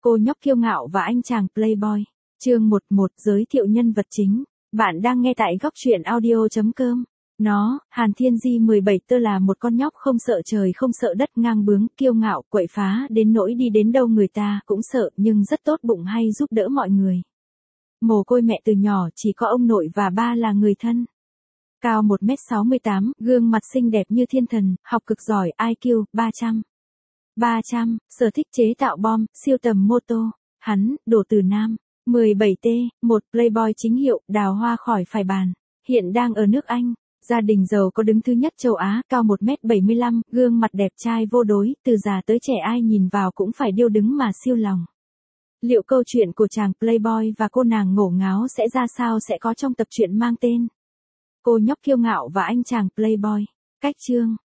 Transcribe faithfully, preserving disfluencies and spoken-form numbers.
Cô nhóc kiêu ngạo và anh chàng playboy. Chương mười một, giới thiệu nhân vật chính. Bạn đang nghe tại góc truyện audio chấm com. Nó, Hàn Thiên Di mười bảy tơ là một con nhóc không sợ trời không sợ đất, ngang bướng, kiêu ngạo, quậy phá đến nỗi đi đến đâu người ta cũng sợ, nhưng rất tốt bụng hay giúp đỡ mọi người. Mồ côi mẹ từ nhỏ, chỉ có ông nội và ba là người thân. Cao một mét sáu mươi tám, gương mặt xinh đẹp như thiên thần, học cực giỏi, i kiu ba trăm. ba trăm, sở thích chế tạo bom, siêu tầm mô tô. Hắn, đổ từ nam. mười bảy T, một playboy chính hiệu, đào hoa khỏi phải bàn. Hiện đang ở nước Anh. Gia đình giàu có đứng thứ nhất châu Á, cao một mét bảy mươi lăm, gương mặt đẹp trai vô đối, từ già tới trẻ ai nhìn vào cũng phải điêu đứng mà siêu lòng. Liệu câu chuyện của chàng playboy và cô nàng ngổ ngáo sẽ ra sao sẽ có trong tập truyện mang tên Cô nhóc kiêu ngạo và anh chàng playboy. Cách chương.